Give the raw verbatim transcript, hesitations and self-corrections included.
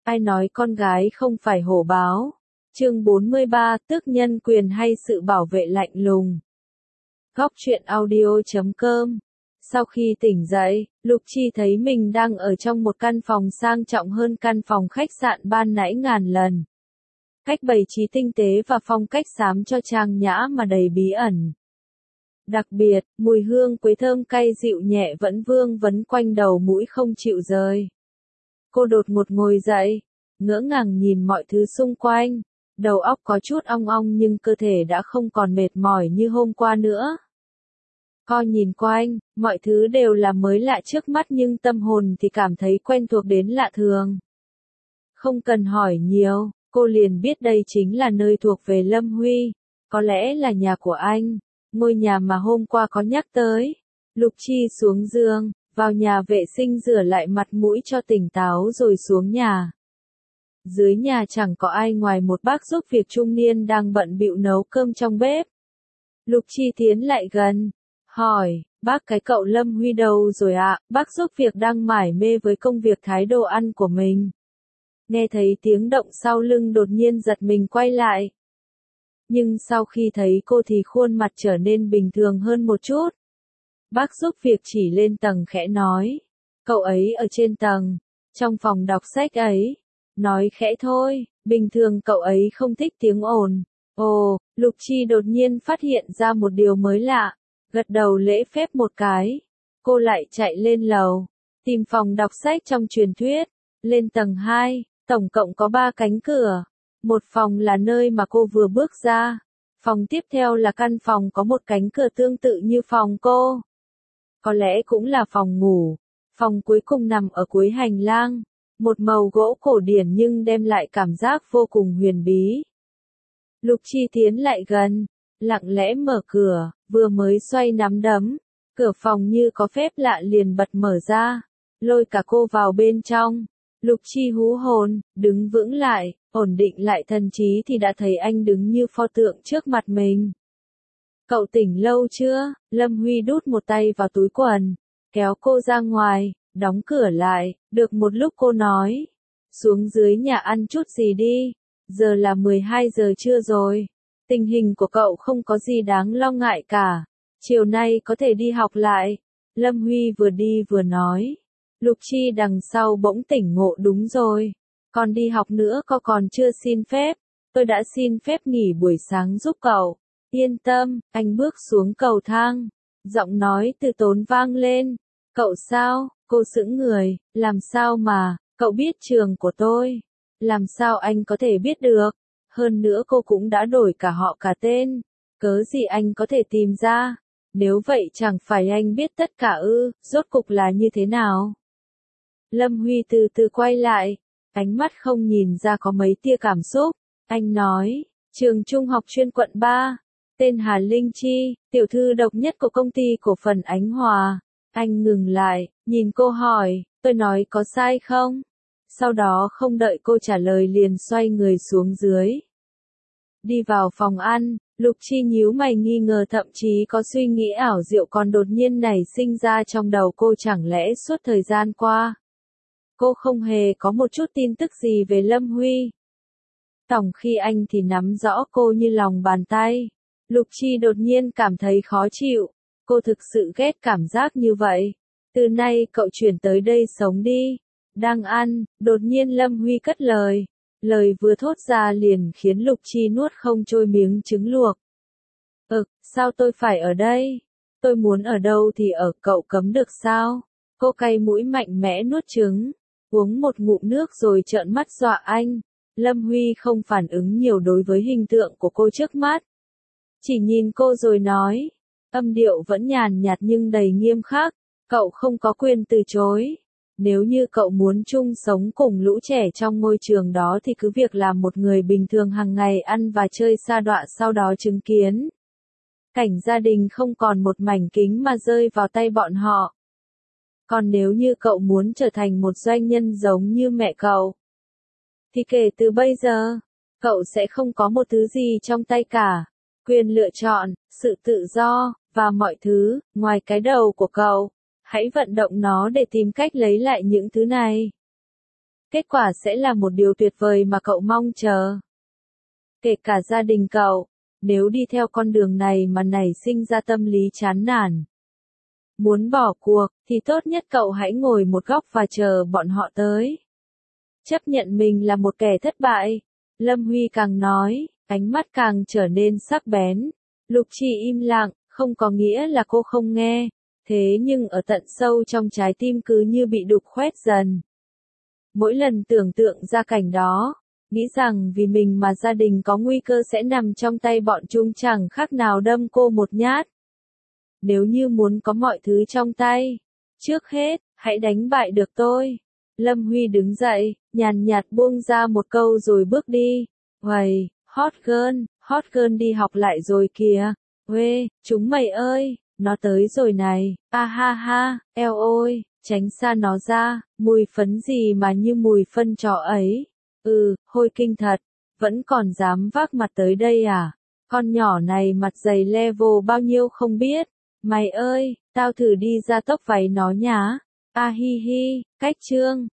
Ai nói con gái không phải hổ báo? Chương bốn mươi ba, tước nhân quyền hay sự bảo vệ lạnh lùng. Góc truyện audio chấm com. Sau khi tỉnh dậy, Lục Chi thấy mình đang ở trong một căn phòng sang trọng hơn căn phòng khách sạn ban nãy ngàn lần. Cách bày trí tinh tế và phong cách xám cho trang nhã mà đầy bí ẩn. Đặc biệt, mùi hương quế thơm cay dịu nhẹ vẫn vương vấn quanh đầu mũi không chịu rời. Cô đột ngột ngồi dậy, ngỡ ngàng nhìn mọi thứ xung quanh, đầu óc có chút ong ong nhưng cơ thể đã không còn mệt mỏi như hôm qua nữa. Co nhìn quanh, mọi thứ đều là mới lạ trước mắt nhưng tâm hồn thì cảm thấy quen thuộc đến lạ thường. Không cần hỏi nhiều, cô liền biết đây chính là nơi thuộc về Lâm Huy, có lẽ là nhà của anh, ngôi nhà mà hôm qua có nhắc tới. Lục Chi xuống giường, vào nhà vệ sinh rửa lại mặt mũi cho tỉnh táo rồi xuống nhà. Dưới nhà chẳng có ai ngoài một bác giúp việc trung niên đang bận bịu nấu cơm trong bếp. Lục Chi tiến lại gần, hỏi, bác cái cậu Lâm Huy đâu rồi ạ? À? Bác giúp việc đang mải mê với công việc thái đồ ăn của mình. Nghe thấy tiếng động sau lưng đột nhiên giật mình quay lại. Nhưng sau khi thấy cô thì khuôn mặt trở nên bình thường hơn một chút. Bác giúp việc chỉ lên tầng khẽ nói, cậu ấy ở trên tầng, trong phòng đọc sách ấy. Nói khẽ thôi, bình thường cậu ấy không thích tiếng ồn. Ồ, Lục Chi đột nhiên phát hiện ra một điều mới lạ, gật đầu lễ phép một cái. Cô lại chạy lên lầu, tìm phòng đọc sách trong truyền thuyết, lên tầng hai, tổng cộng có ba cánh cửa. Một phòng là nơi mà cô vừa bước ra, phòng tiếp theo là căn phòng có một cánh cửa tương tự như phòng cô. Có lẽ cũng là phòng ngủ, phòng cuối cùng nằm ở cuối hành lang. Một màu gỗ cổ điển nhưng đem lại cảm giác vô cùng huyền bí. Lục Chi tiến lại gần, lặng lẽ mở cửa, vừa mới xoay nắm đấm, cửa phòng như có phép lạ liền bật mở ra, lôi cả cô vào bên trong. Lục Chi hú hồn, đứng vững lại, ổn định lại thần trí thì đã thấy anh đứng như pho tượng trước mặt mình. Cậu tỉnh lâu chưa? Lâm Huy đút một tay vào túi quần, kéo cô ra ngoài. Đóng cửa lại, được một lúc cô nói, xuống dưới nhà ăn chút gì đi, giờ là mười hai giờ trưa rồi, tình hình của cậu không có gì đáng lo ngại cả, chiều nay có thể đi học lại. Lâm Huy vừa đi vừa nói, Lục Chi đằng sau bỗng tỉnh ngộ đúng rồi, còn đi học nữa có còn chưa xin phép, tôi đã xin phép nghỉ buổi sáng giúp cậu, yên tâm. Anh bước xuống cầu thang, giọng nói từ tốn vang lên, cậu sao? Cô sững người, làm sao mà, cậu biết trường của tôi? Làm sao anh có thể biết được? Hơn nữa cô cũng đã đổi cả họ cả tên, cớ gì anh có thể tìm ra? Nếu vậy chẳng phải anh biết tất cả ư, rốt cục là như thế nào? Lâm Huy từ từ quay lại, ánh mắt không nhìn ra có mấy tia cảm xúc, anh nói, trường trung học chuyên quận ba, tên Hà Linh Chi, tiểu thư độc nhất của công ty cổ phần Ánh Hòa. Anh ngừng lại, nhìn cô hỏi, tôi nói có sai không? Sau đó không đợi cô trả lời liền xoay người xuống dưới. Đi vào phòng ăn, Lục Chi nhíu mày nghi ngờ thậm chí có suy nghĩ ảo diệu còn đột nhiên nảy sinh ra trong đầu cô chẳng lẽ suốt thời gian qua. Cô không hề có một chút tin tức gì về Lâm Huy. Tổng khi anh thì nắm rõ cô như lòng bàn tay. Lục Chi đột nhiên cảm thấy khó chịu. Cô thực sự ghét cảm giác như vậy. Từ nay cậu chuyển tới đây sống đi. Đang ăn, đột nhiên Lâm Huy cất lời. Lời vừa thốt ra liền khiến Lục Chi nuốt không trôi miếng trứng luộc. Ừ, sao tôi phải ở đây? Tôi muốn ở đâu thì ở, cậu cấm được sao? Cô cay mũi mạnh mẽ nuốt trứng. Uống một ngụm nước rồi trợn mắt dọa anh. Lâm Huy không phản ứng nhiều đối với hình tượng của cô trước mắt. Chỉ nhìn cô rồi nói. Âm điệu vẫn nhàn nhạt nhưng đầy nghiêm khắc, cậu không có quyền từ chối. Nếu như cậu muốn chung sống cùng lũ trẻ trong ngôi trường đó thì cứ việc làm một người bình thường hàng ngày ăn và chơi sa đọa sau đó chứng kiến. Cảnh gia đình không còn một mảnh kính mà rơi vào tay bọn họ. Còn nếu như cậu muốn trở thành một doanh nhân giống như mẹ cậu, thì kể từ bây giờ, cậu sẽ không có một thứ gì trong tay cả. Quyền lựa chọn, sự tự do, và mọi thứ, ngoài cái đầu của cậu. Hãy vận động nó để tìm cách lấy lại những thứ này. Kết quả sẽ là một điều tuyệt vời mà cậu mong chờ. Kể cả gia đình cậu, nếu đi theo con đường này mà nảy sinh ra tâm lý chán nản, muốn bỏ cuộc, thì tốt nhất cậu hãy ngồi một góc và chờ bọn họ tới. Chấp nhận mình là một kẻ thất bại, Lâm Huy càng nói, ánh mắt càng trở nên sắc bén. Lục Trì im lặng, không có nghĩa là cô không nghe, thế nhưng ở tận sâu trong trái tim cứ như bị đục khoét dần. Mỗi lần tưởng tượng ra cảnh đó, nghĩ rằng vì mình mà gia đình có nguy cơ sẽ nằm trong tay bọn chúng chẳng khác nào đâm cô một nhát. Nếu như muốn có mọi thứ trong tay, trước hết, hãy đánh bại được tôi. Lâm Huy đứng dậy, nhàn nhạt buông ra một câu rồi bước đi. Uầy, hot girl, hot girl đi học lại rồi kìa. Uê, chúng mày ơi, nó tới rồi này. A ha ha, eo ôi, tránh xa nó ra, mùi phấn gì mà như mùi phân chó ấy. Ừ, hôi kinh thật, vẫn còn dám vác mặt tới đây à? Con nhỏ này mặt dày level bao nhiêu không biết. Mày ơi, tao thử đi ra tốc váy nó nhá. A hi hi, cách trương.